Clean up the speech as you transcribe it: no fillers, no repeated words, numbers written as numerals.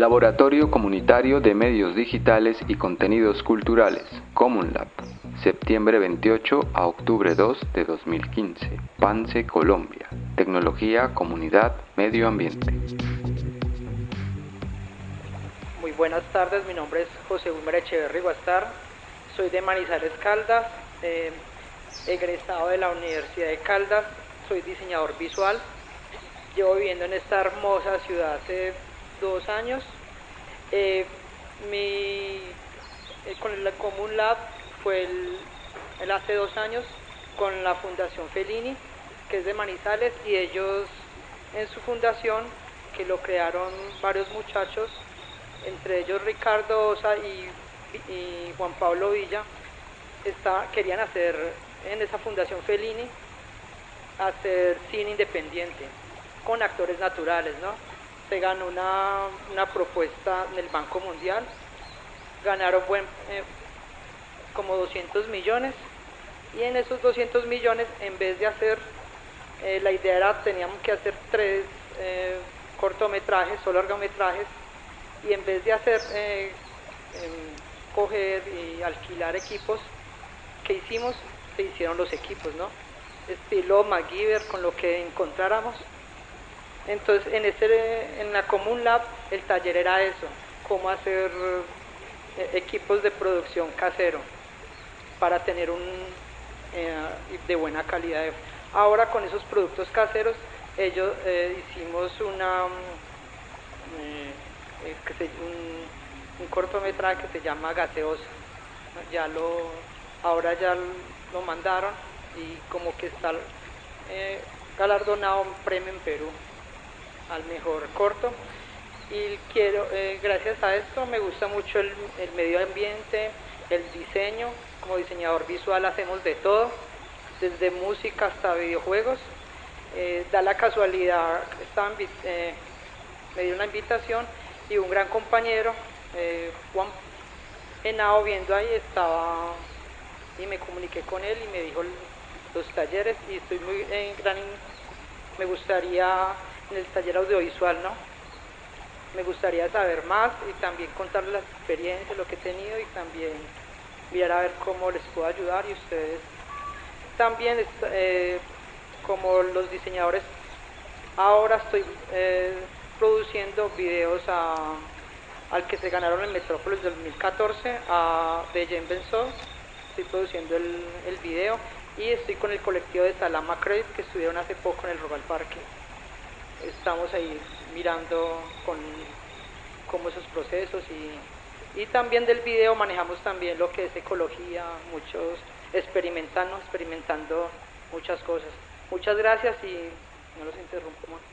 Laboratorio Comunitario de Medios Digitales y Contenidos Culturales, CommunLab, septiembre 28 a octubre 2 de 2015, Pance, Colombia. Tecnología, comunidad, medio ambiente. Muy buenas tardes, mi nombre es José Wilmer Echeverri Guastar, soy de Manizales, Caldas, egresado de la Universidad de Caldas, soy diseñador visual, llevo viviendo en esta hermosa ciudad hace 2 años. Con el CommunLab fue el hace 2 años con la Fundación Fellini, que es de Manizales, y ellos en su fundación, que lo crearon varios muchachos, entre ellos Ricardo Osa y Juan Pablo Villa, querían hacer en esa Fundación Fellini, hacer cine independiente, con actores naturales, ¿no? Se ganó una propuesta en el Banco Mundial, ganaron como 200 millones, y en esos 200 millones, en vez de hacer, la idea era, teníamos que hacer 3 cortometrajes o largometrajes, y en vez de hacer, coger y alquilar equipos, ¿qué hicimos? Se hicieron los equipos, ¿no? Estilo MacGyver, con lo que encontráramos. Entonces, en la CommunLab, el taller era eso, cómo hacer equipos de producción casero para tener de buena calidad. Ahora, con esos productos caseros, hicimos un cortometraje que se llama Gaseosa. Ahora ya lo mandaron, y como que está galardonado un premio en Perú al mejor corto. Y gracias a esto me gusta mucho el medio ambiente, el diseño. Como diseñador visual hacemos de todo, desde música hasta videojuegos. Da la casualidad, me dio una invitación, y un gran compañero, Juan Henao, viendo ahí, estaba, y me comuniqué con él y me dijo los talleres, y estoy me gustaría, en el taller audiovisual, ¿no? Me gustaría saber más y también contarles las experiencias, lo que he tenido, y también mirar a ver cómo les puedo ayudar. Y ustedes también, como los diseñadores, ahora estoy produciendo videos al que se ganaron en Metrópolis del 2014, de Jen Benson. Estoy produciendo el video, y estoy con el colectivo de Salama Credit, que estuvieron hace poco en el Rogal Parque. Estamos ahí mirando cómo esos procesos, y también del video manejamos también lo que es ecología, muchos experimentando muchas cosas. Muchas gracias, y no los interrumpo más.